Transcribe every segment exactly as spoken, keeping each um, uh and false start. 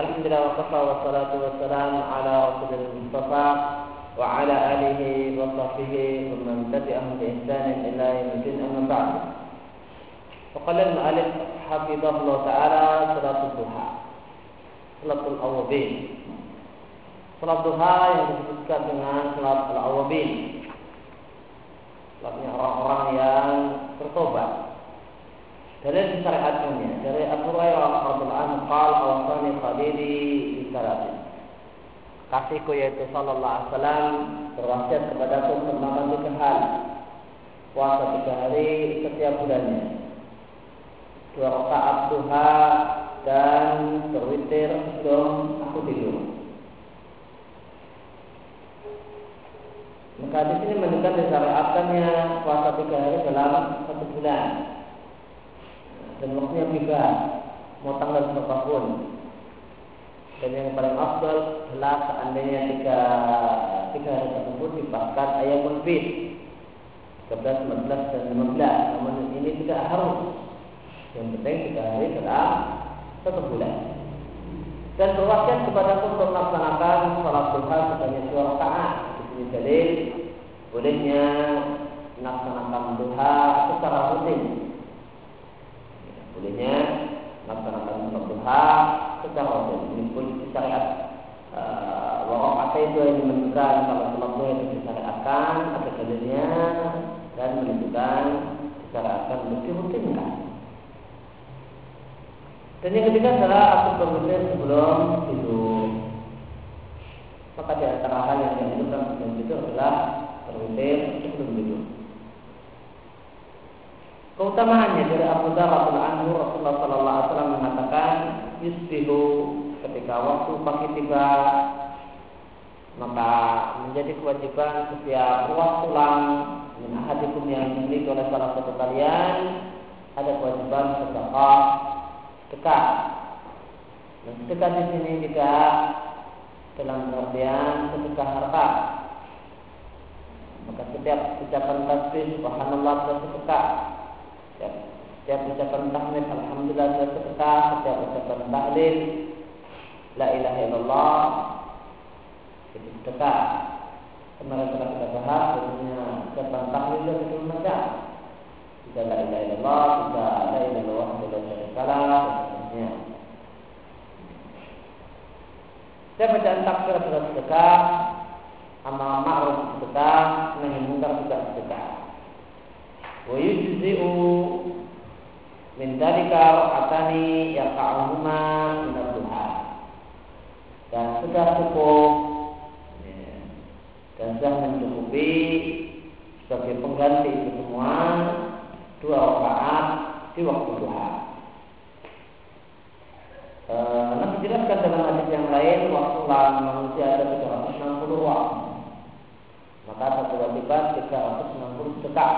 Alhamdulillah wa kafa wa salatu wa salam ala rasulil mustafa wa ala alihi wa sahbihi wa man tabi'ahum bi ihsanin ila yaumil amma ba'd. Wa qala al-mu'allif hafizahullah ta'ala salatul duha. Salatul awwabin. Salat duha yang disebutkan dengan salat al-awwabin. Salatnya orang-orang yang bertobat. Dalil disyariatkannya dari Abu Hurairah radhiyallahu anhu qala awsani khalili bi salatin. Kasihku yaitu sallallahu alaihi wasallam berwasiat kepadaku tentang tiga hal. Puasa tiga hari setiap bulannya. Dua rakaat duha dan berwitir sebelum aku tidur. Maka di sini menunjukkan disyariatkannya puasa tiga hari dalam satu bulan. Dan waktunya bebas, mau tanggal berapapun. Dan yang paling afdal adalah seandainya tiga tiga hari tersebut dipaskan ayamul bid tiga belas, empat belas dan lima belas. Namun ini tidak harus. Yang penting tiga hari dalam satu bulan. Dan berwasiat kepadaku untuk melaksanakan salat duha sebanyak dua rakaat. Di sini dalil bolehnya melaksanakan duha secara rutin. Bolehnya melaksanakan salat duha secara rutin. Ini pun syariat wakaf itu yang menunjukkan kalau salat duha itu disyariatkan ada dalilnya dan menunjukkan disyariatkan untuk dirutinkan. Dan yang ketiga adalah aku berwitir sebelum tidur. Maka di antara hal yang dianjurkan sebelum tidur adalah berwitir sebelum tidur. Keutamaannya dari Abu Dzar radhiyallahu anhu, Rasulullah sallallahu alaihi wasallam mengatakan, yusbihu, ketika waktu pagi tiba, maka menjadi kewajiban setiap ruas tulang min ahadikum yang dimiliki oleh salah satu kalian ada kewajiban sedekah dekat. Dan sedekah di sini tidak dalam artian sedekah harta. Maka setiap ucapan tasbih subhanallah adalah sedekah. Setiap, setiap ucapan tahmid alhamdulillah adalah sedekah. Setiap ucapan tahlil la ilaha illallah itu sedekah. Kemarin telah kita bahas bahwasanya ucapan tahlil itu dua macam. Tiga la ilaha illallah, tiga la ilaha illallah wahdahu la syarika lah, dan seterusnya. Setiap bacaan takbir adalah sedekah, amal ma'ruf sedekah, nahi munkar juga sedekah. Wa yujzi'u min dzalika ra'atani yaqa'uhuma min ad-duha. Dan sudah cukup dan sudah mencukupi sebagai pengganti itu semua dua rakaat di waktu duha. E, Nabi jelaskan dalam hadis yang lain, waktu lawan manusia ada tiga ratus enam puluh waktu. Maka ada kewajiban tiga ratus enam puluh sedekah.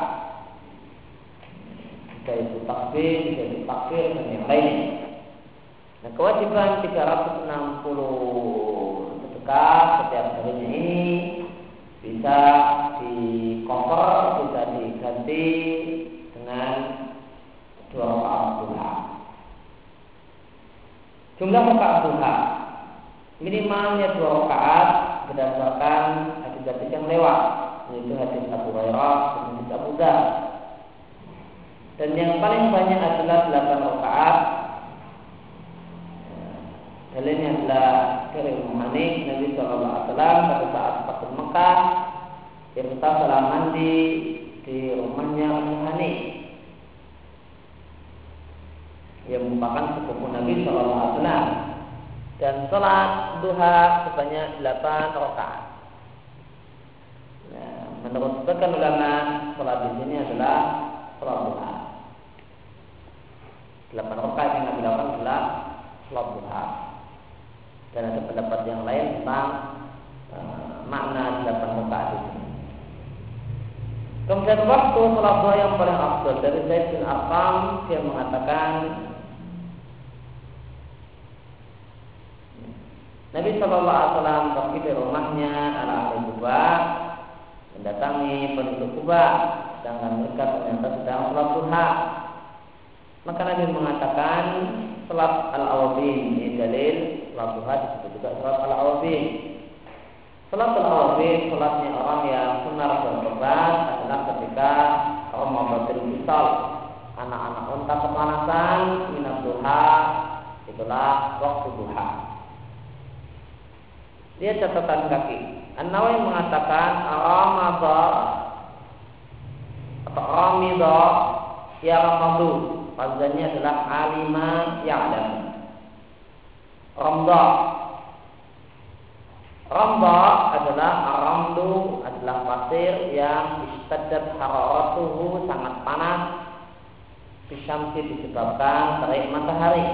Jika itu takbir, jika itu takbir dan yang lain. Nah, kewajiban tiga ratus enam puluh sedekah setiap harinya ini bisa di cover, bisa diganti dengan dua rakaat duha. Jumlah rakaat duha minimalnya dua rakaat berdasarkan hadis-hadis yang lewat, yaitu hadis Abu Hurairah dan hadis Abu Dzar. Dan yang paling banyak adalah delapan rakaat. Dalilnya adalah dari Ummu Hanik, Nabi Shallallahu Alaihi Wasallam pada saat Fath Mekah, Irta salah mandi di rumahnya Ummu Hanik yang merupakan sepupu Nabi Shallallahu Alaihi Wasallam, dan sholat duha sebanyak delapan rakaat. Nah, menurut sebagian ulama, sholat di sini adalah sholat duha. Delapan rakaat yang Nabi lakukan adalah sholat duha. Dan ada pendapat yang lain tentang e, makna delapan rakaat itu. Kemudian waktu sholat duha yang paling afdal dari Zaid bin Arqam, dia mengatakan Nabi Shallallahu Alaihi Wasallam pergi dari rumahnya ala ahli Quba, mendatangi penduduk Quba, sedangkan mereka ternyata sedang sholat duha. Maka Nabi mengatakan, salat al-awabin. Ini dalil salat duha disebut juga salat al-awabin. Salat al-awabin, salatnya orang yang sunnah berkorban adalah ketika Ramadan misal anak-anak unta kepanasan minat duha, itulah waktu duha. Dia catatan kaki. An-Nawawi mengatakan Ramadan atau Ramadan ya Ramadan, pazannya adalah alima ya'lam. Ramda. Ramda adalah aramdu, adalah pasir yang istaddat hararatuhu, sangat panas, bisyamsi disebabkan terik matahari.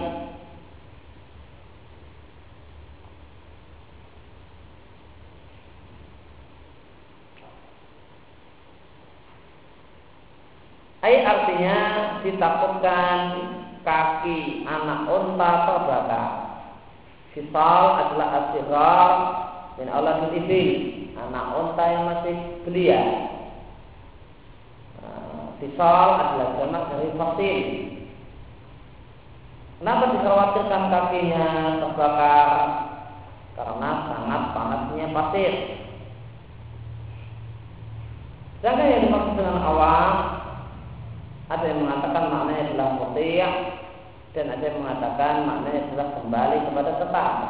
Ayat artinya ditakutkan kaki anak unta terbakar. Fisal adalah asyirar dan Allah ibil, anak unta yang masih belia. Fisal adalah jamak dari fasil. Kenapa dikhawatirkan kakinya terbakar? Karena sangat panasnya pasir. Sedangkan yang dimaksud dengan awam, ada yang mengatakan maknanya adalah muti' dan ada yang mengatakan maknanya adalah kembali kepada tetangga.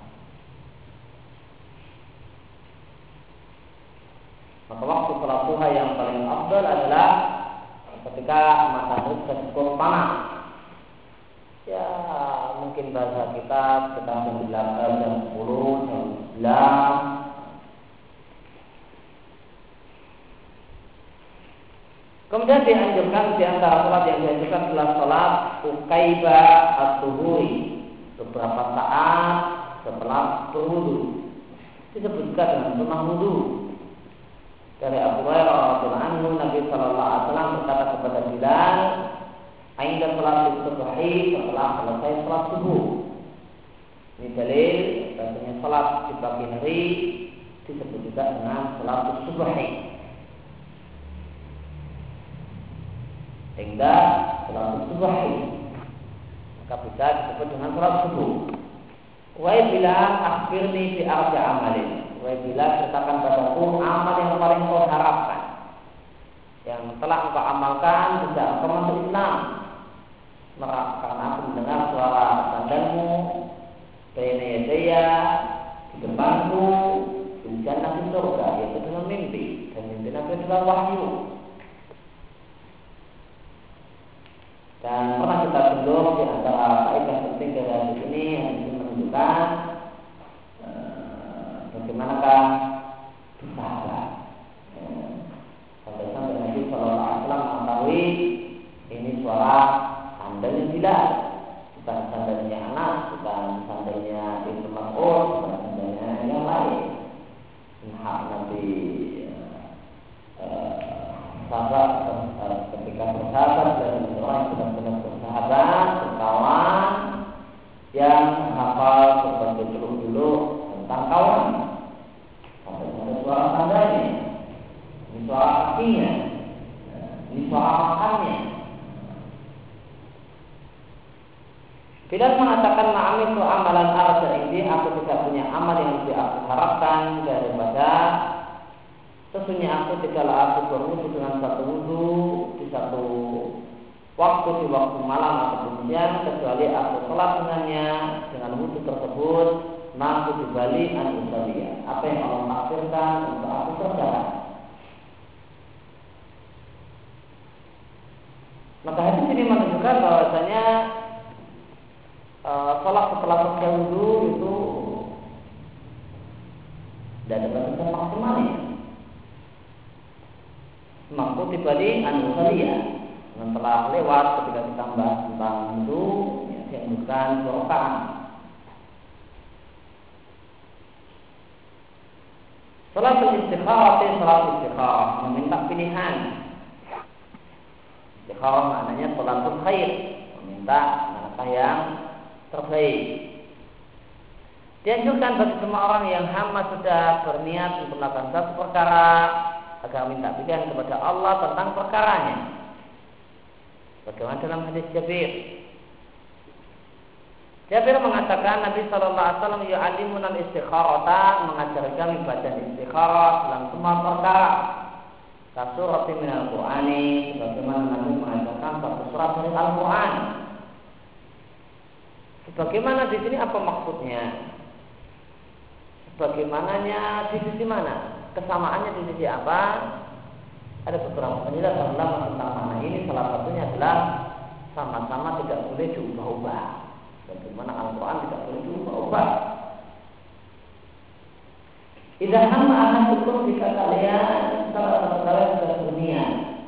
Maka waktu salat duha yang paling afdal adalah ketika matahari sudah cukup panas. Ya mungkin bahasa kita sekitar jam delapan, jam sepuluh, jam sembilan. Kemudian dianjurkan di antara salat yang dianjurkan adalah salat ukaiba at-tuhuri, beberapa saat setelah berwudu. Disebutkan dengan sunnah wudu. Dari Abu Hurairah radhiyallahu anhu, Nabi sallallahu alaihi wasallam berkata kepada Bilal, "Ainda salat subhi," setelah selesai salat subuh. Ini dalil bahwasanya salat di pagi hari disebut juga dengan salat subhi. Hingga salat subuh, maka bisa disebut dengan salat subuh. Wahai Bilal, akhbirni bi arja amalin. Wahai Bilal, ceritakan padaku amal yang paling kau harapkan, yang telah engkau amalkan sejak engkau masuk Islam. Karena aku mendengar suara sandalmu, baina yadaya, di depanku, di jannah di surga, yaitu dalam mimpi, dan mimpi Nabi adalah wahyu. Dan pernah kita sebut di antara faedah penting dari hadis ini yang menunjukkan e, bagaimanakah bersahabat. E, Sampai-sampai Nabi Sallallahu Alaihi Wasallam mengetahui ini suara sandalnya Bilal, bukan sandalnya Anas, bukan sandalnya Ibnu Mas'ud, bukan sandalnya yang lain. Hak Nabi e, sahabat ketika bersahabat dan orang yang benar-benar bersahabat, berkawan, yang hafal berbagai jeluk-jeluk tentang kawan. Sampai ada suara sandalnya, ini suara kakinya, ini suara makannya. Bilal mengatakan, "Na'am itu amalan arja ini, aku tidak punya amal yang lebih aku harapkan daripada sesungguhnya aku tidaklah aku berwudu dengan satu wudu di satu waktu, di waktu malam atau siang, kecuali aku sholat dengannya, dengan wudu tersebut mampu dibalik an usalia, apa yang Allah takdirkan untuk aku kerjakan." Maka hadis ini menunjukkan bahwasanya e, sholat setelah selesai wudu itu tidak ada batasan maksimalnya. Mampu dibalik an usalia, yang telah lewat ketika ditambah tentang wudu, ya, yang bukan rakaat. Salat istikharah, salat istikharah meminta pilihan. Istikharah maknanya salatul khair, meminta manakah yang terbaik. Dianjurkan bagi semua orang yang hamba sudah berniat untuk melakukan satu perkara agar minta pilihan kepada Allah tentang perkaranya. Bagaimana dalam hadis Jabir, Jabir mengatakan Nabi Shallallahu Alaihi Wasallam yu'allimun al-istikharata, mengajar kami baca istikharah dalam semua perkara. Kasurati min al-Qur'ani, sebagaimana Nabi mengajarkan satu surat dari Al-Quran. Sebagaimana di sini apa maksudnya? Sebagaimananya di sisi mana? Kesamaannya di sisi apa? Ada beberapa penjelasan ulama tentang makna ini. Salah satunya adalah sama-sama tidak boleh diubah-ubah. Bagaimana Al-Quran tidak boleh diubah-ubah. Idza hamma ahadukum, jika kalian salah satu kalian sudah dunia.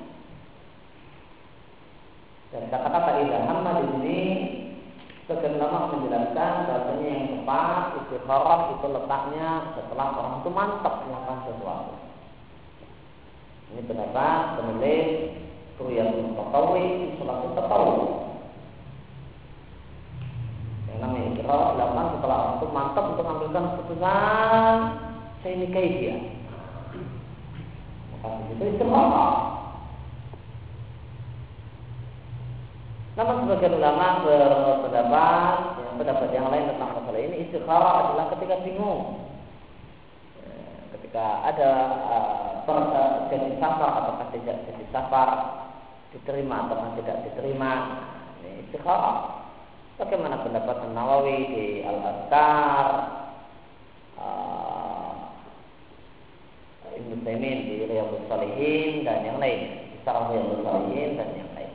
Dan kata-kata idza hamma di sini sebagian ulama menjelaskan bahasanya yang tepat istikharah itu letaknya setelah orang itu mantap melakukan sesuatu. Ini pendapat penulis Ruyatul Tatawi, Salatul Tatawi. Yang namanya istikharah dilakukan setelah orang itu mantap untuk mengambilkan keputusan, saya nikahi dia. Maka itu istikharah. Namun sebagian ulama berpendapat, ya, pendapat yang lain tentang masalah ini, istikharah adalah ketika bingung, ketika ada uh, jadi safar atau tidak jadi safar, diterima atau tidak diterima, ini istikharah. Bagaimana pendapat Nawawi di Al-Azkar, uh, Ibnu Taimin di Riyadhus Shalihin dan yang lain, di Syarah Riyadhus Shalihin dan yang lain.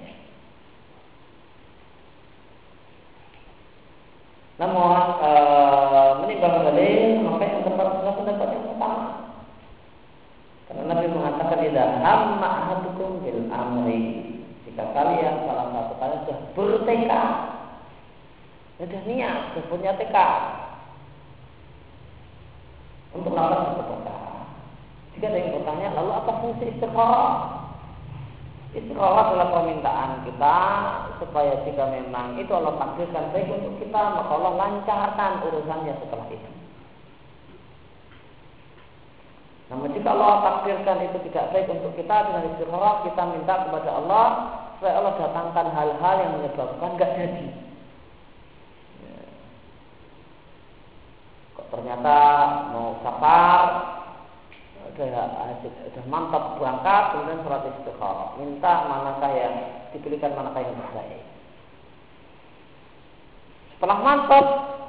Namun e, menimbang dalil, maka yang tepat adalah pendapat yang pertama. Karena Nabi mengatakan idza hamma ahadukum bil amri, jika kalian salah satu kalian sudah bertekad, sudah niat, sudah punya tekad untuk melakukan satu perkara. Jika ada yang bertanya, lalu apa fungsi istikharah? Istikharah adalah permintaan kita supaya jika memang itu Allah takdirkan baik untuk kita, maka Allah lancarkan urusannya setelah itu. Namun jika Allah takdirkan itu tidak baik untuk kita, dengan istikharah kita minta kepada Allah supaya Allah datangkan hal-hal yang menyebabkan gak jadi. Kok ternyata mau safar, Sudah, sudah mantap berangkat, kemudian sholat istikharah, minta manakah yang dipilihkan, manakah yang terbaik. Setelah mantap,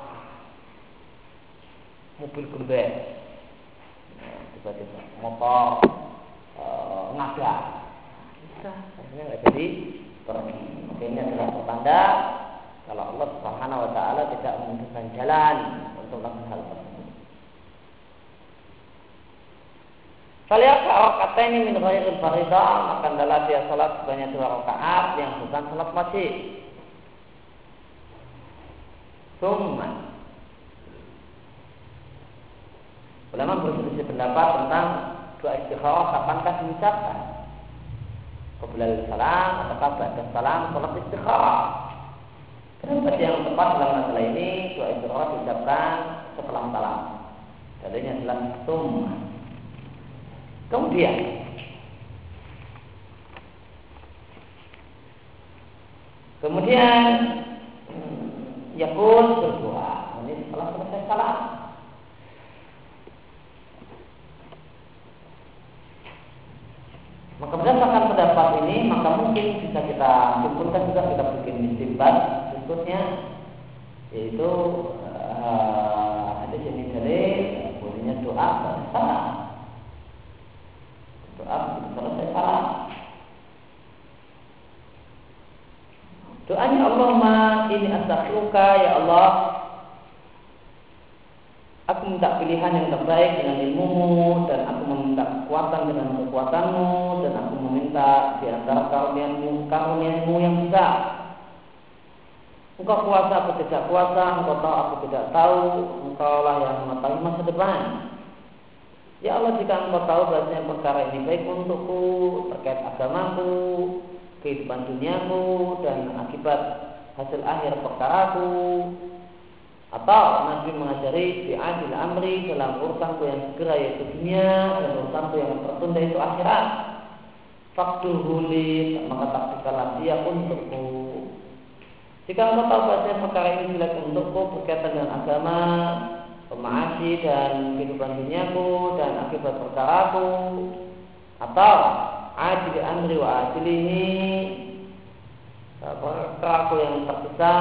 mobil gembes, nah, tiba-tiba motor e, nabrak, bisa, akhirnya nggak jadi pergi. Maka ini adalah pertanda kalau Allah Subhanahu Wa Taala tidak membukakan jalan untuk melakukan hal tersebut. Kalian rakaat ini min ghairil fardhah, maka adalah dia salat sebanyak dua rakaat yang bukan salat wajib. Summa, ulama berselisih pendapat tentang doa istikharah kapankah diucapkan, qabla salam atau ba'da salam salat istikharah. Pendapat yang tepat dalam masalah ini doa istikharah diucapkan setelah salam. Dalilnya adalah summa. Kemudian Kemudian Yakul berdoa. Ini setelah selesai salat. Maka berdasarkan pendapat ini, maka mungkin bisa kita simpulkan juga, kita bikin istinbat berikutnya, yaitu uh, hadis ini dari bolehnya doa pada salat. Doa selesai salat. Doanya Allahumma ini astaghfiruka, ya Allah, aku minta pilihan yang terbaik dengan ilmumu, dan aku meminta kekuatan dengan kekuatanmu, dan aku meminta di antara karuniamu, karuniamu yang besar. Engkau kuasa, aku tidak kuasa, engkau tahu, aku tidak tahu, engkau lah yang mengetahui masa depan. Ya Allah, jika engkau tahu bahasanya perkara ini baik untukku, terkait agamaku, kehidupan duniaku, dan akibat hasil akhir perkaraku, atau Nabi mengajari bi'adil amri dalam urusanku yang segera yaitu dunia, dan urusanku yang tertunda itu akhirat, faktuhuli, maka takdirkanlah dia untukku. Jika engkau tahu bahasanya perkara ini jelek untukku berkaitan dengan agama, pemaasi dan kehidupan duniaku dan akibat perkaraku, atau ajli amri wa ajlihi, perkaraku yang tersisa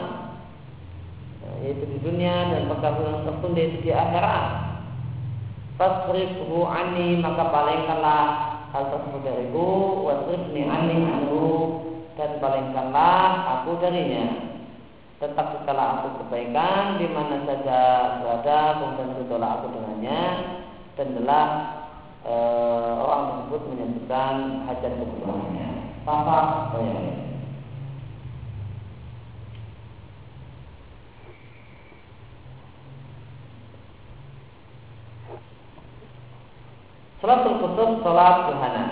yaitu di dunia dan perkara yang tertunda itu di akhirat, fasrifhu anni, maka palingkanlah hal tersebut dariku, wasrifni anni anhu, dan palingkanlah aku darinya. Tetap setelah aku kebaikan di mana saja berada, kemudian ridholah aku dengannya, dan adalah e, orang tersebut menyebutkan hajat kebutuhannya. Papa, saya. Salatul Kusuf, salat gerhana.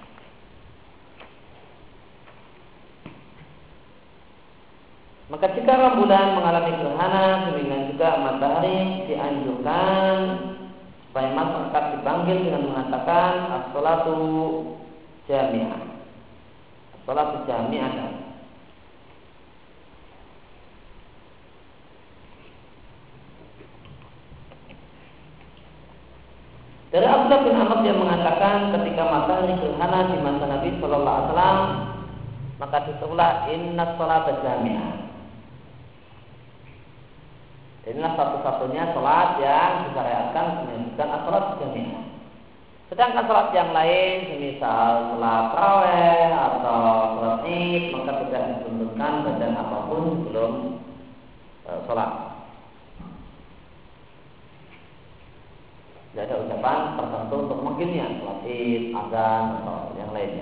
Maka jika rembulan mengalami gerhana, demikian juga matahari dianjurkan supaya masyarakat dipanggil dengan mengatakan as-salatu jami'ah. As-salatu jami'ah. Dari Abdullah bin Amr yang mengatakan ketika matahari gerhana di masa Nabi Shallallahu Alaihi Wasallam, maka disuruhlah inna salata jami'ah. Inilah satu-satunya salat yang disyariatkan menyebutkan as-salat jami'ah. Sedangkan salat yang lain, misal salat tarawih atau salat Id, maka tidak dituntunkan badan apapun sebelum e, salat. Tidak ada ucapan tertentu untuk memanggilnya, salat Id, azan atau yang lainnya.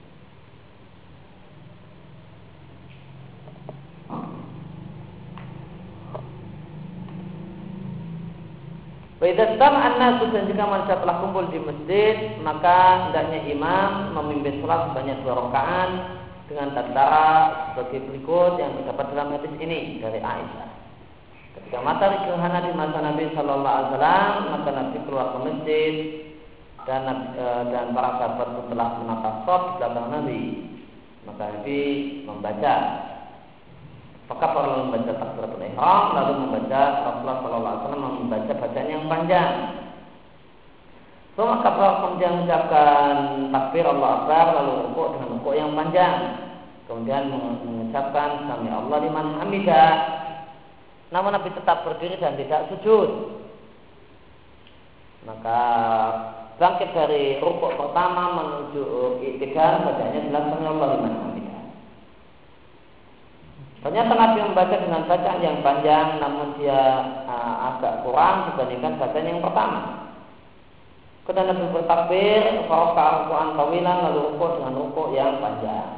Waidatam an-nasu, dan jika manusia telah kumpul di masjid, maka hendaknya imam memimpin sholat sebanyak dua rakaat dengan tentara sebagai berikut yang terdapat dalam hadis ini dari Aisyah. Ketika matahari gerhana di masa Nabi Shallallahu Alaihi Wasallam, maka Nabi keluar ke masjid dan dan para sahabat telah menata shaf di belakang Nabi. Maka Nabi membaca. Maka perlu membaca takbiratul ihram, lalu membaca Rasulullah Shallallahu Alaihi Wasallam membaca bacaan yang panjang. So, maka kemudian mengucapkan takbir Allah Akbar, lalu rukuk dengan rukuk yang panjang. Kemudian mengucapkan Sami Allah liman hamidah. Namun Nabi tetap berdiri dan tidak sujud. Maka bangkit dari rukuk pertama menuju i'tidal, bacaannya adalah Sami Allah liman hamidah. Ternyata Nabi membaca dengan bacaan yang panjang, namun dia uh, agak kurang dibandingkan bacaan yang pertama. Kemudian Nabi bertakbir, faraka ruku'an tawilan, lalu rukuk dengan rukuk yang panjang.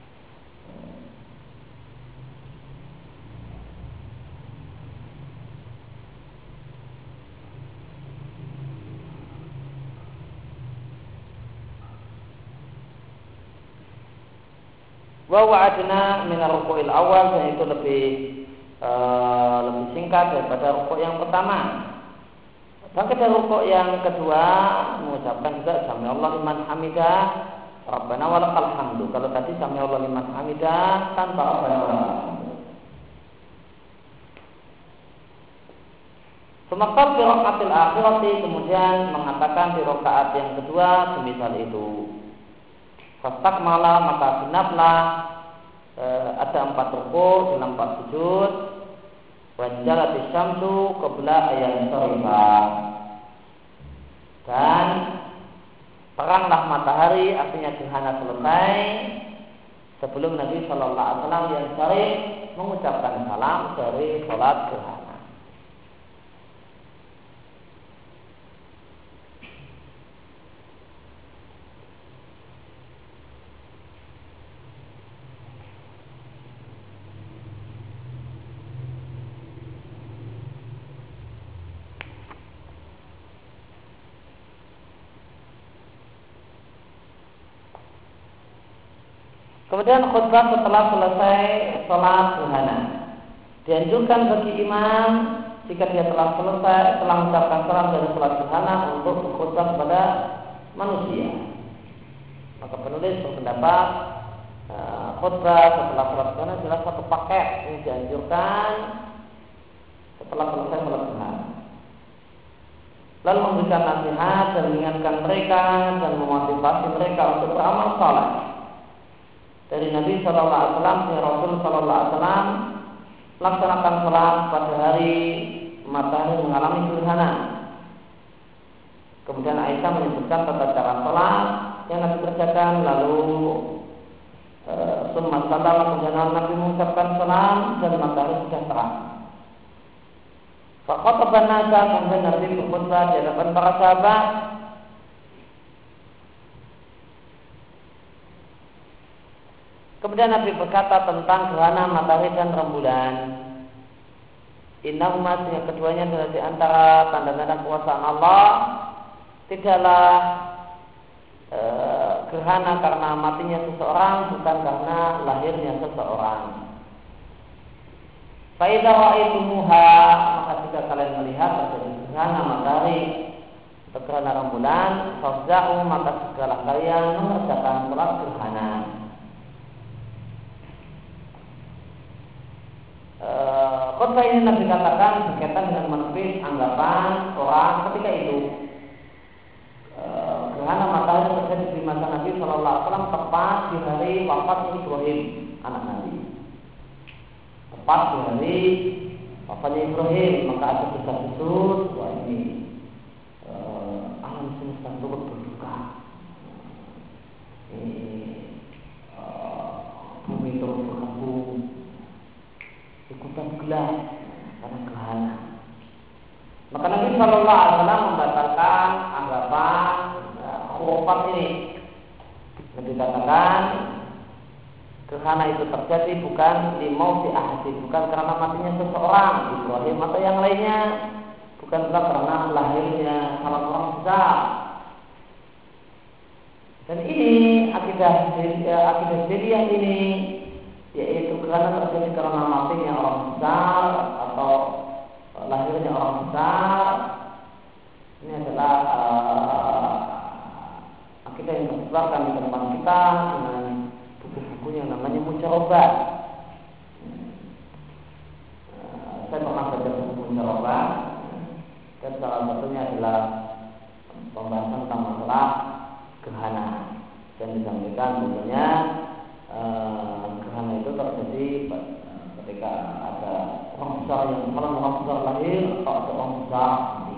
Wa wa'adna min ar-ruku'il awal, dan itu lebih uh, lebih singkat daripada rukuk yang pertama. Bangkit dari rukuk yang kedua mengucapkan juga Sami Allah liman hamidah, Rabbana walakal hamdu. Kalau tadi Sami Allah liman hamidah tanpa Rabbana walakal hamdu. Semakal di rakaatil akhirati, kemudian mengatakan di rakaat yang kedua semisal itu. Fastak malam, maka genaplah e, ada empat rukuk dan empat sujud. Wanjalat syamsu qabla ayyan sarifah, dan teranglah matahari, artinya gerhana selesai sebelum Nabi Shallallahu Alaihi Wasallam yang syarif mengucapkan salam dari sholat gerhana. Kemudian khutbah setelah selesai sholat gerhana. Dianjurkan bagi imam jika dia telah selesai telah mengucapkan salam dari sholat gerhana untuk berkhutbah kepada manusia. Maka penulis berpendapat khutbah setelah sholat duha adalah satu paket yang dianjurkan setelah selesai sholat duha. Lalu memberikan nasihat dan mengingatkan mereka dan memotivasi mereka untuk beramal saleh. Dari Nabi Shallallahu Alaihi Wasallam, dari Rasul Shallallahu Alaihi Wasallam, laksanakan sholat pada hari matahari mengalami gerhana. Kemudian Aisyah menyebutkan tata cara sholat yang Nabi kerjakan, lalu summa salam, kemudian Nabi mengucapkan salam dan matahari sudah terang. Fakhataban nasa, kemudian Nabi berkhutbah di hadapan para sahabat. Kemudian Nabi berkata tentang gerhana matahari dan rembulan. Innahuma, yang keduanya adalah di antara tanda-tanda kekuasaan Allah. Tidaklah e, gerhana karena matinya seseorang, bukan karena lahirnya seseorang. Fa idza ra'aitumuha, maka jika kalian melihat terjadi gerhana matahari atau gerhana rembulan, fafza'u, maka segala kalian mengerjakan sholat gerhana. E, khutbah ini Nabi katakan berkaitan dengan menepis anggapan orang ketika itu. Gerhana matahari terjadi di masa Nabi Shallallahu Alaihi Wasallam tepat di hari wafatnya Ibrahim, anak Nabi. Tepat di hari wafatnya Ibrahim, maka ada desas-desus, wah ini uh, alam semesta turut berduka, ini uh, bumi turut berkabung, ikutan gelap karena gerhana. Maka Nabi Shallallahu Alaihi Wasallam membatalkan anggapan khurafat ini. Nabi katakan gerhana itu terjadi bukan limau di ahadi, bukan karena matinya seseorang, Ibrahim atau yang lainnya, bukan pula karena lahirnya salah seorang besar. Dan ini akidah akidah jadiah ini, yaitu gerhana terjadi karena matinya orang besar atau lahirnya orang besar. Ini adalah uh, akidah yang tersebarkan di tempat kita dengan buku-buku yang namanya Mujarobat. Uh, saya pernah baca buku Mujarobat, dan salah satunya adalah pembahasan tentang masalah gerhana, dan disampaikan tentunya uh, gerhana itu terjadi ketika ada orang besar yang malah orang besar lahir atau ada orang besar mati.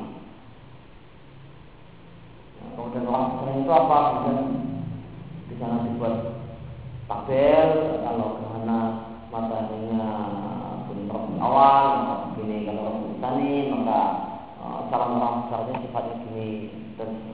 Nah, kemudian orang besar itu apa? Kemudian di sana dibuat tabel kalau gerhana mataharinya bentrok di awal, maka begini. Kalau orang besani, maka uh, salam orang besarnya sifatnya gini dan seterusnya.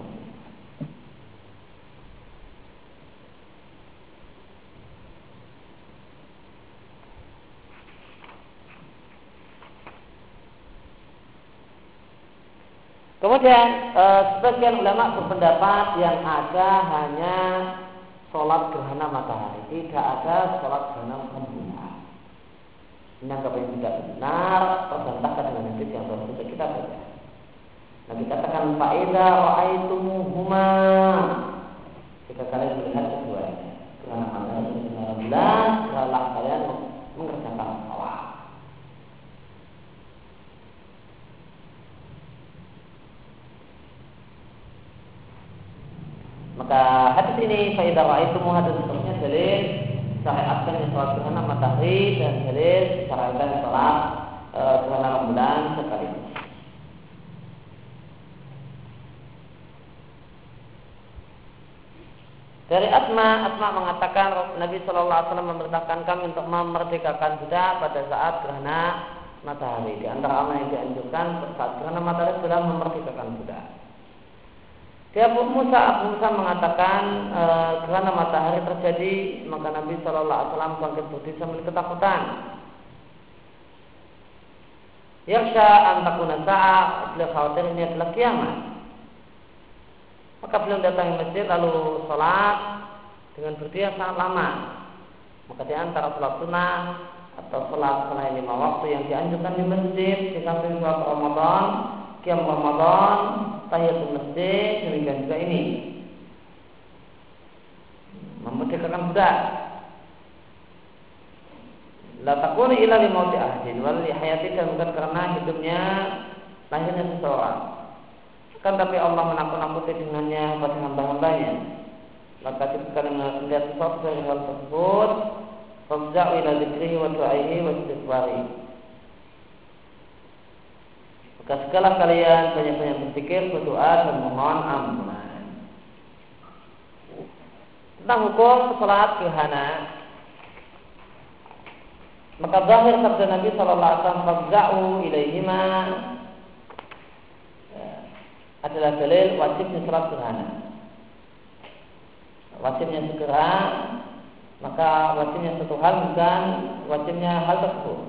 Kemudian e, sebagian ulama berpendapat yang ada hanya sholat gerhana matahari, tidak ada sholat gerhana rembulan. Ini anggapan yang tidak benar, terbantahkan dengan hadis yang baru saja kita baca. Nabi katakan faida ra'aitumuhuma, jika kalian melihat keduanya, gerhana matahari dan gerhana rembulan, hendaklah kalian mengerjakan sholat. Maka hadis ini faida ra'aitumu, hadis seterusnya dalil syariatkan sholat gerhana matahari dan dalil syariatkan sholat e, gerhana rembulan sekaligus. Dari Asma, Asma mengatakan Nabi Shallallahu Alaihi Wasallam memerintahkan kami untuk memerdekakan budak pada saat gerhana matahari. Di antara amal yang dianjurkan saat gerhana matahari adalah memerdekakan budak. Dia Abu Musa, Abu Musa mengatakan e, gerhana matahari terjadi, maka Nabi Shallallahu Alaihi Wasallam bangkit berdiri sambil ketakutan. Yaksha antakuna sa'a, beliau khawatir ini adalah kiamat. Maka beliau datang ke masjid lalu sholat dengan berdiri yang sangat lama. Maka di antara sholat sunnah atau sholat selain lima waktu yang dianjurkan di masjid, di samping sholat Ramadan, qiyam Ramadan, tahiyatul masjid, demikian juga ini memerdekakan budak. La takunu illa li mauti ahdin wal li hayati, dan bukan karena hidupnya lahirnya seseorang. Kan tapi Allah menakut-nakuti dengannya pada hamba-hambanya. Maka jika melihat sesuatu dari hal tersebut, fafza'u ila dzikrihi wa du'aihi wa istighfari. Maka segala kalian banyak-banyak berpikir, berdoa dan mohon ampunan. Tentang hukum salat gerhana, maka zahir sabda Nabi sallallahu alaihi wasallam fafza'u ilaihima adalah dalil wajibnya salat gerhana. Wajibnya segera, maka wajibnya satu hal bukan wajibnya hal tersebut.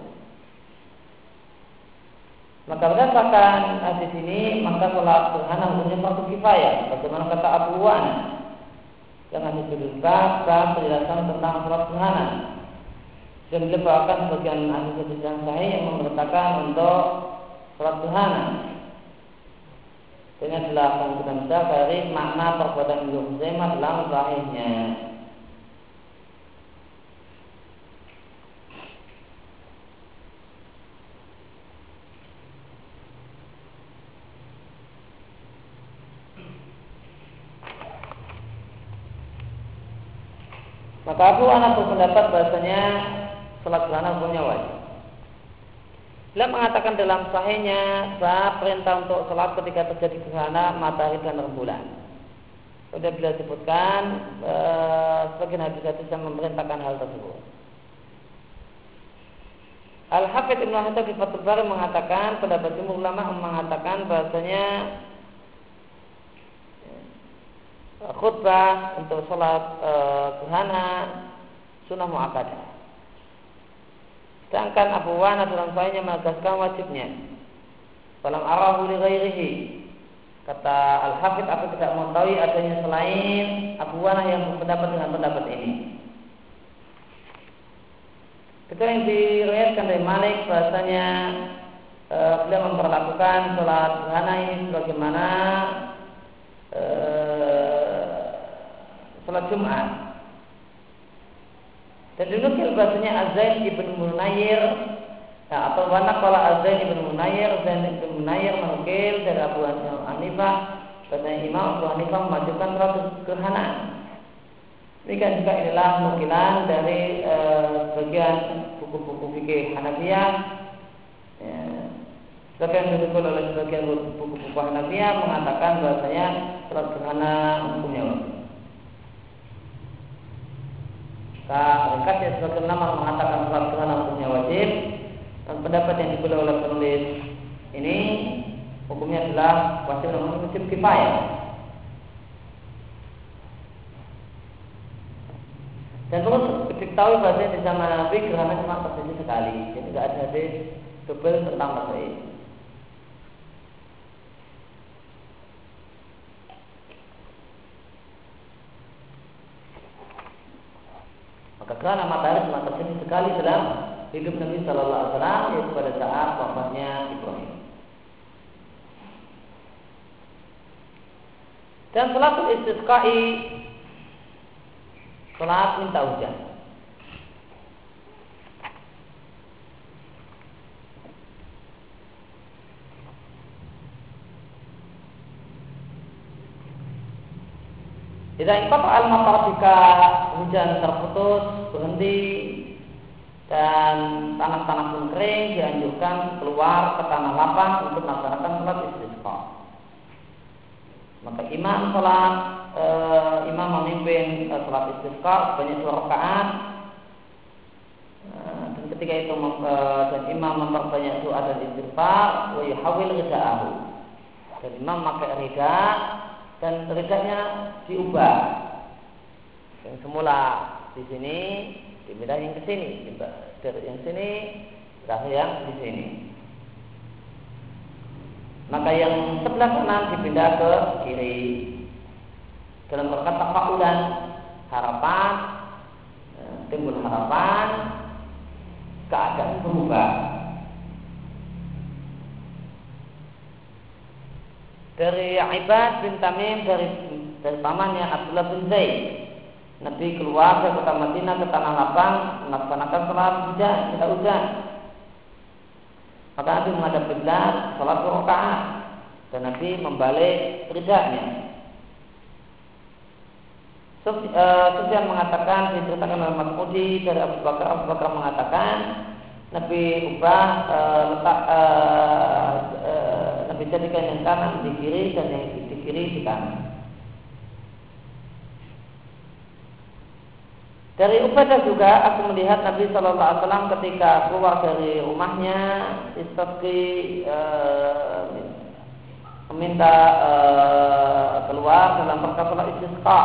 Maka berdasarkan hadis ini, maka salat gerhana hukumnya fardu kifayah. Bagaimana kata Abu Wan yang hadis berubah penjelasan tentang salat gerhana. Dan diletakkan sebagian hadis yang sahih yang memerintahkan untuk salat gerhana. Ini adalah kemungkinan besar dari makna perbuatan Ibnu Huzaimah dalam sahihnya. Maka Abu Anas berpendapat bahasanya salat gerhana hukumnya wajib. Beliau mengatakan dalam sahihnya bab perintah untuk salat ketika terjadi gerhana matahari dan rembulan. Sudah beliau sebutkan e, sebagian hadis-hadis yang memerintahkan hal tersebut. Al-Hafidz Ibnu Hajar di Fathul Bari mengatakan, pendapat jumhur ulama mengatakan bahasanya khutbah untuk salat e, gerhana sunnah muakkadah. Sedangkan Abu Wana dalam sahihnya menegaskan wajibnya. Falam arahu li ghairihi. Kata Al-Hafidz, aku tidak mengetahui adanya selain Abu Wana yang berpendapat dengan pendapat ini. Itu yang diriwayatkan dari Malik bahasanya e, beliau memperlakukan salat gerhana ini sebagaimana e, salat Jumat. Dan dinukil bahasanya Az-Zain ibn Munayir, nah, atau mana kalau Az-Zain ibn Munayir, Zain ibn Munayir menukil dari Abu Hanifah, bahasanya Imam Abu Hanifah memajukan salat gerhana. Demikian juga inilah nukilan dari e, sebagian buku-buku fikih Hanafiyah. Ya, sebagian dinukil oleh sebagian buku-buku Hanafiyah mengatakan bahasanya salat gerhana hukumnya wajib. Ringkasnya sebagian ulama mengatakan salat gerhana hukumnya wajib, dan pendapat yang dipilih oleh penulis ini hukumnya adalah wajib namun wajib kifayah. Dan perlu diketahui bahwa di zaman Nabi gerhana cuma terjadi sekali, jadi tidak ada hadis double tentang masalah ini. Maka gerhana matahari cuma terjadi sekali dalam hidup Nabi Sallallahu Alaihi Wasallam, yaitu pada saat wafatnya Ibrahim. Dan salatul istisqa'i, salat minta hujan. Tidak ingkap al-matar jika hujan terputus, berhenti, dan tanah-tanah pun kering, dianjurkan keluar ke tanah lapang untuk melaksanakan salat istisqa. Maka imam salat, e, imam memimpin e, salat istisqa sebanyak dua rakaat, e, dan ketika itu e, dan imam memperbanyak doa dan istighfar, wa yuhawil rida'ahu, dan imam memakai rida, dan ridanya diubah. Yang semula di sini dipindah yang ke sini, dari yang sini pindah yang di sini. Maka yang sebelah kanan dipindah ke kiri. Dalam rangka tafaulan, harapan, timbul harapan, keadaan berubah. Dari Ibad bin Tamim dari, dari pamannya Abdullah bin Zaid, Nabi keluar ke kota Madinah ke tanah lapang melaksanakan sholat hujan, tidak hujan. Maka Nabi menghadap kiblat, sholat dua rakaat, dan Nabi membalik ridanya. Sufyan mengatakan, diceritakan oleh Mas'udi dari Abu Bakar, Abu Bakar mengatakan Nabi ubah e, letak e, e, Nabi jadikan yang kanan di kiri dan yang di kiri di kanan. Dari Ubadah juga aku melihat Nabi Shallallahu Alaihi Wasallam ketika keluar dari rumahnya istasqi e, meminta e, keluar dalam rangka salat istisqa.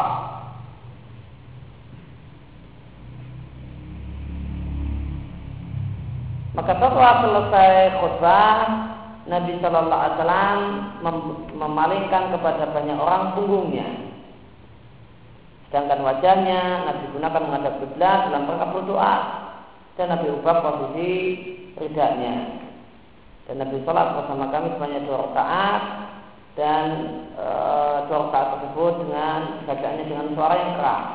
Maka setelah selesai khutbah, Nabi Shallallahu Alaihi Wasallam mem- memalingkan kepada banyak orang punggungnya, sedangkan wajahnya Nabi gunakan menghadap kiblat dalam rangka berdoa, dan Nabi ubah posisi ridanya. Dan Nabi sholat bersama kami sebanyak dua rakaat, dan e, dua rakaat tersebut dengan bacaannya dengan suara yang keras.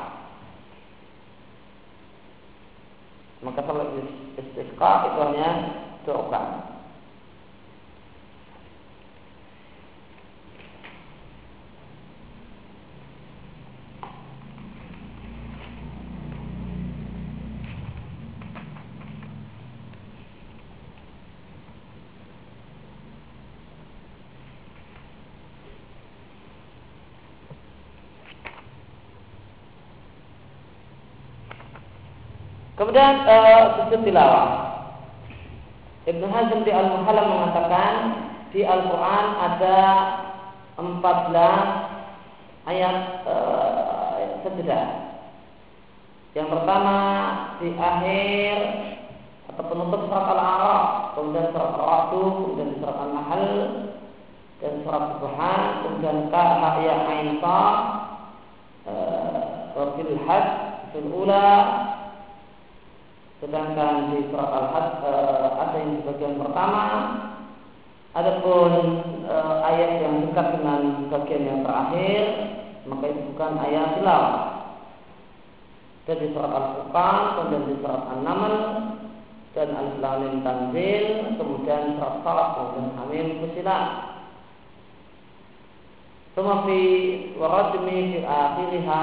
Maka salat istisqa itu hanya dua rakaat. Kemudian uh, sujud tilawah. Ibnu Hazm di Al-Muhallam mengatakan di Al-Quran ada empat belas ayat uh, sejadah. Yang pertama di akhir atau penutup surat Al-A'raf, kemudian surat Al-Ra'd, kemudian surat Al-Nahl, dan surat Subhan, kemudian Kaf, Ya, Ain, Ta, Fil Hajj, Fil Ula. Sedangkan di surat Al-Hajj uh, ada yang di bagian pertama. Adapun uh, ayat yang dekat dengan bagian yang terakhir, maka itu bukan ayat tilawah. Dan di surat Al-Furqan, kemudian di surat An-Naml, dan Alif Lam Mim Tanzil, kemudian surat Talaq, kemudian Hamim Fussilat. Semua fi warajmi fi akhiriha.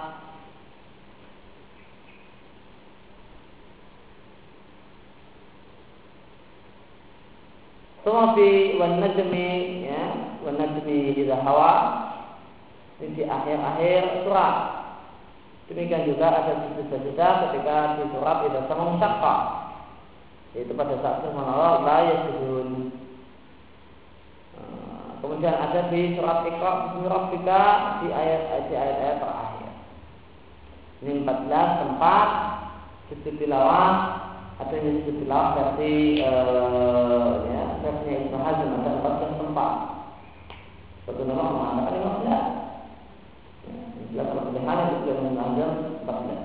Semua fi wan najmi, ya, wan najmi idza hawa, di akhir-akhir surat. Demikian juga ada sujud-sujud ketika di surat idza sama musyaqqa, yaitu pada saat firman Allah la yasjudun. Kemudian ada di surat Iqra bismi rabbika di ayat di ayat-ayat terakhir. Ini empat belas tempat sujud tilawah. Ada yang sujud tilawah versi uh, ya, versinya Ibnu Hazm ada empat belas tempat. Satu nama mengatakan lima belas. Jelas kalau pilihan itu sudah mengajar empat belas.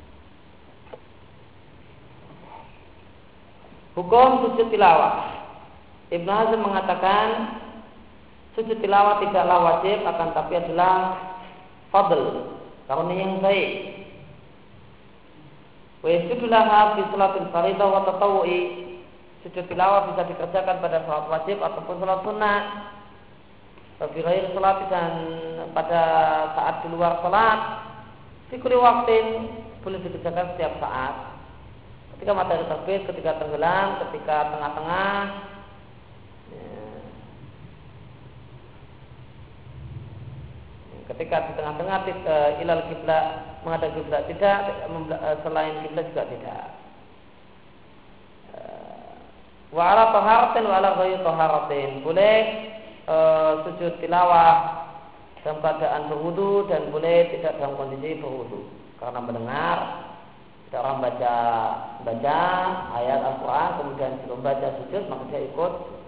Hukum sujud tilawah. Ibnu Hazm mengatakan sujud tilawah tidaklah wajib, akan tapi adalah fadl, karunia yang baik. Wa yasjudulah fi salatil fardhu wa tatawwu'i. Sujud tilawah bisa dikerjakan pada salat wajib ataupun salat sunnah. Fi ghairi salat, dan pada saat di luar salat. Fi kulli waqtin, boleh dikerjakan setiap saat. Ketika matahari terbit, ketika tenggelam, ketika tengah-tengah. Ketika di tengah-tengah ilal kiblat, menghadap kiblat tidak, selain kiblat juga tidak. Wa ala taharatin wa ala ghairi taharatin, boleh e, sujud tilawah dalam keadaan berwudu dan boleh tidak dalam kondisi berwudu. Karena mendengar ada orang baca baca ayat Al-Quran kemudian sebelum baca sujud maka dia ikut.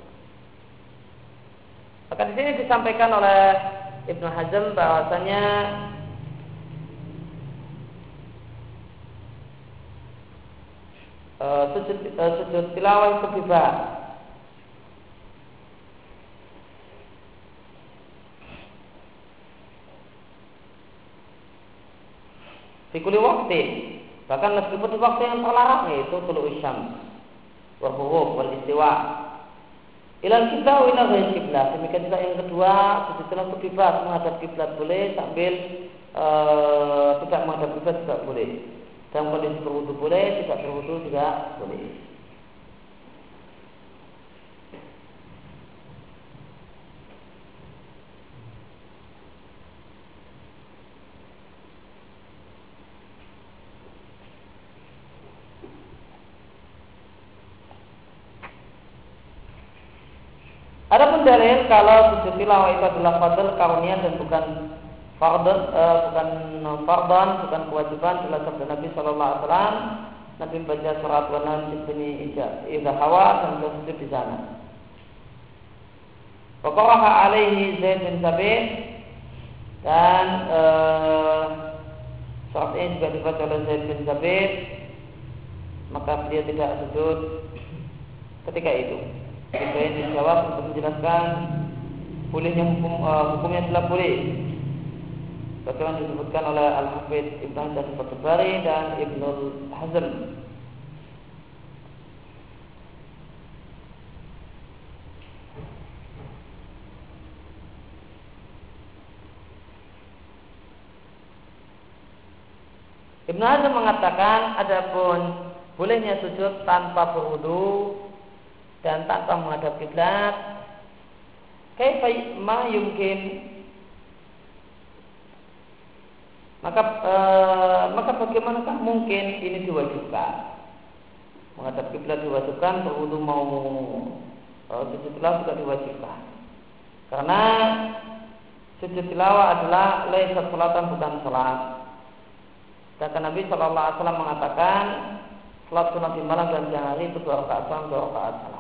Maka di sini disampaikan oleh Ibnu Hazm bahwasanya uh, sujud, uh, sujud tilawah itu bebas. kuli waktu, bahkan meskipun di waktu yang terlarang, yaitu tulu'us syams wal ghurub wal istiwa. Ilal kiblah wa ilal ghairi kiblah. Demikian juga yang kedua, sujudlah untuk bebas menghadap kiblat boleh, sambil ee, tidak menghadap kiblat juga boleh. Dalam kondisi berwudu boleh, tidak berwudu juga boleh. Adapun dalil kalau sujud tilawah itu adalah fardhu kauniyah dan bukan fardhu, uh, bukan fardhan, bukan kewajiban, adalah sabda Nabi Shallallahu Alaihi Wasallam. Nabi membaca surat An-Najm bin Idza Hawa dan sujud di sana. Waqaraha alaihi Zaid bin Thabit dan uh, surat ini juga dibaca oleh Zaid bin Thabit, maka dia tidak sujud ketika itu. Kita ini dijawab untuk menjelaskan bolehnya hukum, uh, hukumnya adalah boleh. Bagaimana disebutkan oleh Al-Hafidz Ibnu Hajar Al-Bari dan Ibnu Hazm. Ibnu Hazm mengatakan adapun bolehnya sujud tanpa berwudu dan tanpa menghadap kiblat, kaifa ma yumkin, maka e, maka bagaimanakah mungkin ini diwajibkan? Menghadap kiblat diwajibkan, berwudu mau e, sujud tilawah juga diwajibkan. Karena sujud tilawah adalah laisa salatan, bukan salat. Dan Nabi Shallallahu Alaihi Wasallam mengatakan salat sunat di malam dan siang hari itu dua rakaat salam, dua rakaat salam.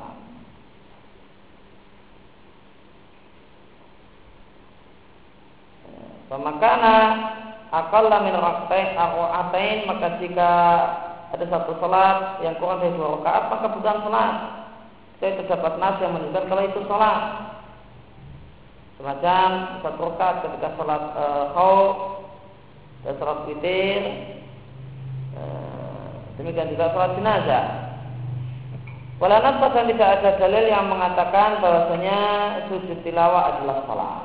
Pemakana akal min rak'atain rak'atain, maka jika ada satu salat yang kurang dari dua rakaat maka bukan salat. Saya terdapat nas yang menunjukkan kalau itu salat. Semacam satu rakaat ketika salat e, khauf dan salat witir, e, demikian juga salat jenazah. Walau nas dan tidak ada dalil yang mengatakan bahwasanya sujud tilawah adalah salat.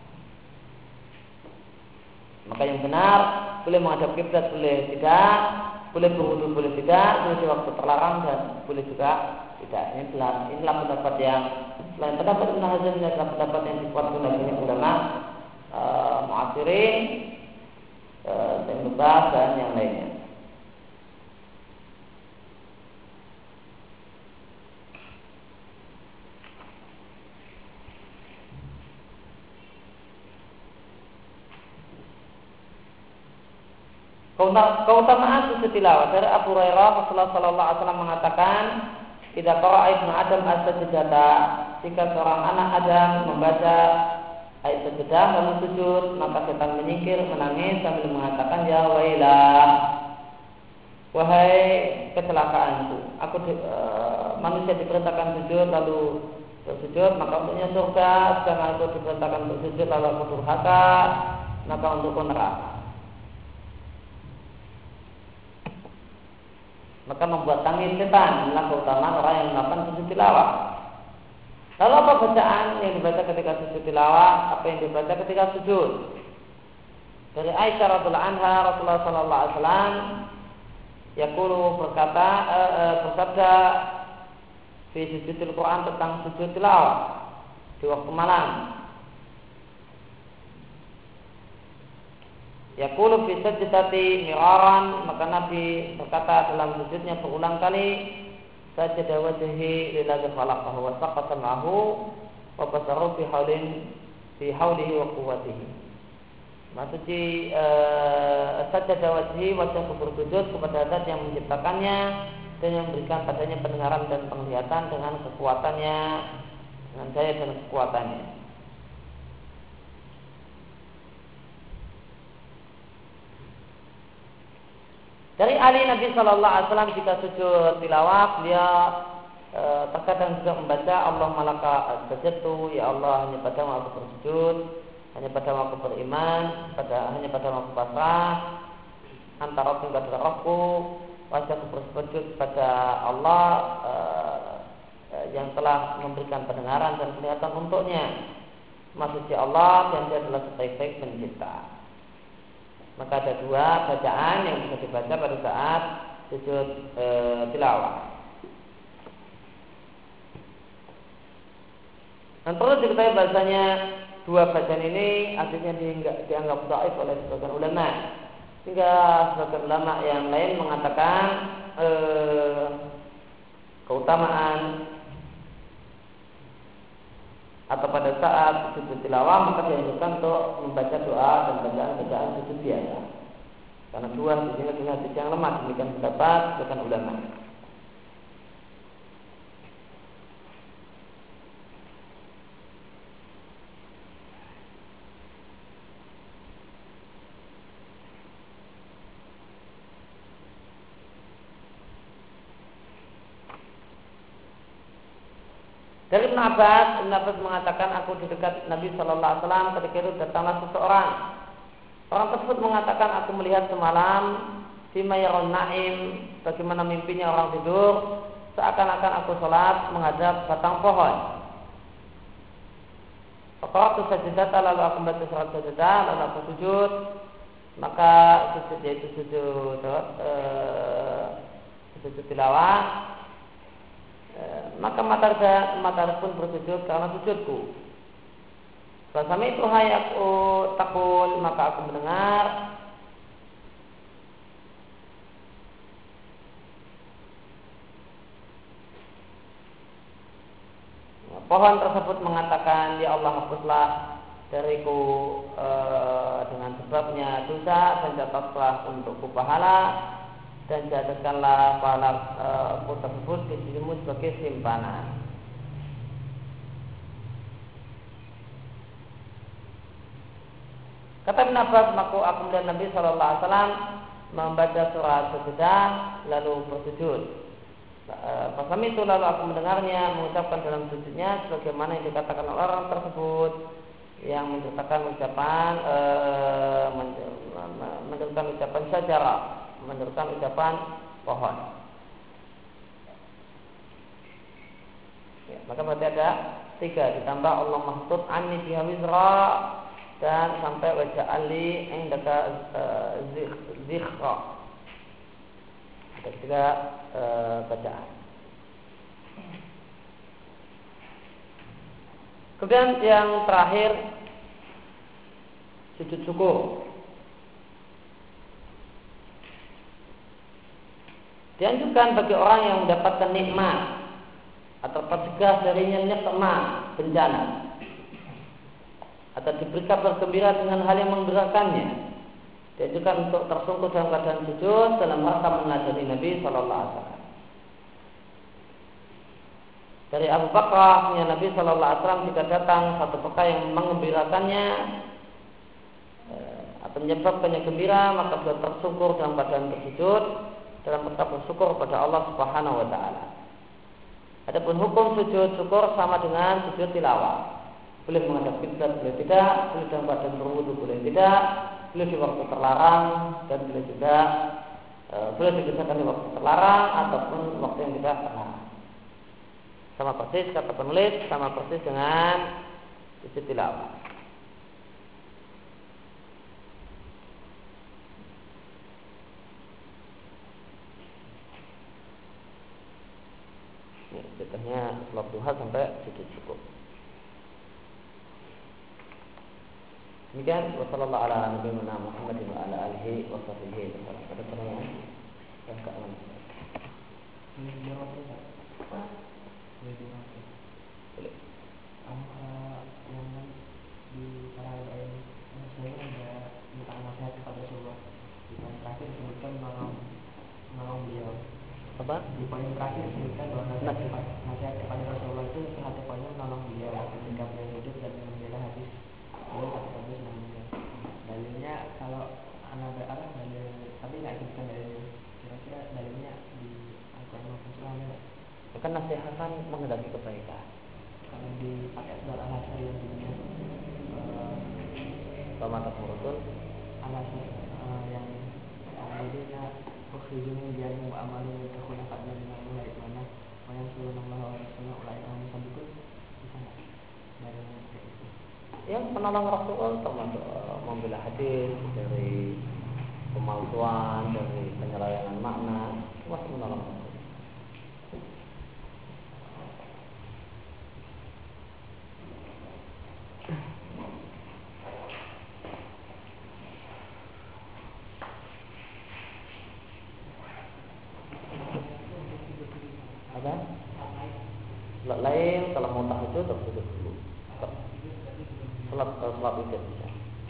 Maka yang benar, boleh menghadap kiblat, boleh tidak, boleh berwudu, boleh tidak, boleh di waktu terlarang dan boleh juga tidak. Ini adalah, inilah pendapat yang selain pendapat Ibnu Hazm, ini adalah pendapat yang dikuatkan oleh banyak ulama uh, mu'asirin, uh, Ibnu Baz dan yang lainnya. Keutamaan sujud tilawah dari Abu Hurairah, Rasulullah Sallallahu Alaihi Wasallam mengatakan, tidak qara'a ibnu Adam as-sajdah, jika seorang anak Adam membaca ayat sajdah lalu sujud, maka setan menyingkir menangis sambil mengatakan, ya wailah, wahai kecelakaanku. Aku di, e, manusia diperintahkan sujud lalu bersujud, maka untuknya surga. Sedangkan aku diperintahkan bersujud lalu aku durhaka, maka untukku neraka. Maka membuat tangis setan adalah keutamaan orang yang melakukan sujud tilawah. Lalu apa bacaan yang dibaca ketika sujud tilawah? Apa yang dibaca ketika sujud? Dari Aisyah radhiyallahu anha, Rasulullah sallallahu alaihi wasallam yaqulu berkata e, e, bersabda fi sujudil Quran, tentang sujud tilawah di waktu malam. Yaqulu fi sajdati miraran, maka Nabi berkata dalam sujudnya berulang kali, sajada wajhi lillazi khalaqahu wa saqata ma'ahu wa basaru fi haulin fi haulihi wa quwwatihi. Maksudnya uh, sajada wajhi, wajahku bersujud kepada Zat yang menciptakannya dan yang memberikan padanya pendengaran dan penglihatan dengan kekuatannya, dengan daya dan kekuatannya. Dari Ali, Nabi Shallallahu Alaihi Wasallam jika sujud tilawah, beliau e, terkadang juga membaca Allah malaka sajadtu, ya Allah hanya padamu aku bersujud, hanya padamu aku beriman, pada hanya padamu aku pasrah. antara tingkat rohku, wajahku bersujud pada Allah uh, uh, yang telah memberikan pendengaran dan penglihatan untuknya. Maha suci Allah dan Dia adalah sebaik-baik pencipta. Maka ada dua bacaan yang bisa dibaca pada saat sujud uh, tilawah. Dan perlu diketahui bahasanya dua bacaan ini akhirnya dianggap dhaif oleh sebagian ulama, sehingga sebagian ulama yang lain mengatakan eh, keutamaan atau pada saat sujud tilawah maka dianjurkan untuk membaca doa dan bacaan-bacaan sujud biasa. Karena dua di sini adalah hadis yang lemah, demikian pendapat sebagian ulama. Dari Ibn Abbas, Ibn Abbas mengatakan aku di dekat Nabi Shallallahu Alaihi Wasallam ketika itu datanglah seseorang. Orang tersebut mengatakan aku melihat semalam fima yaron naim, bagaimana mimpinya orang tidur, seakan-akan aku sholat menghadap batang pohon. Fakar sajadah, lalu aku membaca surat sajadah, lalu aku sujud. Maka sujud yaitu sujud uh, sujud tilawah. Maka mata mata pun bersujud karena sujudku. Bersama itu hai aku takul, maka aku mendengar pohon tersebut mengatakan, ya Allah hapuslah dariku e, dengan sebabnya dosa dan catatlah untukku pahala. Dan jadikanlah pahala uh, tersebut di sisimu sebagai simpanan. Kata Ibn Abbas, maka aku melihat Nabi Shallallahu Alaihi Wasallam membaca surat Sajdah lalu bersujud. Pas itu lalu aku mendengarnya mengucapkan dalam sujudnya sebagaimana yang dikatakan oleh orang tersebut yang menceritakan ucapan uh, menceritakan ucapan syajarah, menurutkan ucapan pohon. Ya, maka berarti ada tiga ditambah Allah mahtub anni biha wizra dan sampai wajah ali indaka uh, zikhra. Ada tiga uh, bacaan. Kemudian yang terakhir sujud syukur. Dianjurkan bagi orang yang mendapatkan nikmat atau tercegah darinya nikmat bencana atau diberi kabar gembira dengan hal yang menggembirakannya, dianjurkan untuk tersungkur dalam keadaan sujud dalam rangka mengajari Nabi Shallallahu Alaihi Wasallam. Dari Abu Bakar, punya Nabi Shallallahu Alaihi Wasallam jika datang satu perkara yang mengembirakannya atau menyebabkannya gembira, maka beliau tersungkur dalam keadaan bersujud dalam bentuk bersyukur kepada Allah Subhanahu wa taala. Adapun hukum sujud syukur sama dengan sujud tilawah. Boleh menghadap kiblat, boleh tidak, boleh dalam keadaan berwudu, boleh tidak, boleh di waktu terlarang dan boleh juga e, boleh dikerjakan di waktu terlarang ataupun waktu yang tidak terlarang. Sama persis kata penulis, sama persis dengan sujud tilawah. Jatuhnya sholat duha sampai sujud syukur. Demikian wasallallahu ala nabiyina Muhammadin wa ala alihi wa sahbihi wasallam. Ada pertanyaan? Yang keenam. Ini jawab tidak? Boleh jawab. Boleh. Yang di para ini saya ada minta nasihat kepada Rasulullah. Di poin terakhir disebutkan menolong menolong beliau. Apa? Di poin terakhir disebutkan bahwa nasihat, nasihat kepada Rasulullah itu salah satu poinnya menolong beliau ketika beliau hidup dan membela hadis beliau satu hadis namanya. Dalilnya kalau anak berarah dalil, tapi nggak disebutkan dalilnya. Kira-kira dalilnya di Al-Quran maupun Sunnah. Kan nasihatkan menghendaki kebaikan. Kalau dipakai surat Al-Hasr yang bunyinya Pemantap Murutun Al-Hasr yang الذين أخرجوا من ديارهم وأموالهم يبتغون فضلا من الله ورضوانا وينصرون الله ورسوله أولئك هم الصادقون. Yang penolong Rasul termasuk membela hadis dari pemalsuan, dari penyelewengan makna, masih menolong Rasul. Apa? Salat lain kalau mau tahajud harus duduk dulu. Salat salat itu bisa.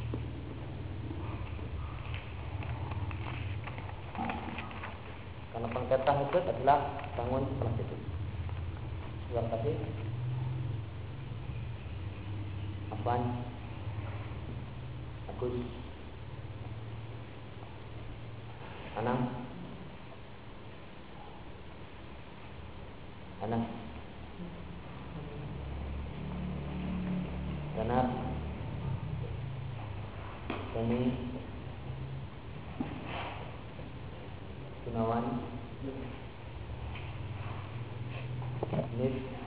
Karena pengkaitan tahajud adalah bangun setelah tidur. Sudah tadi apaan? Agus Anam Anas Ganar Dani Gunawan Nif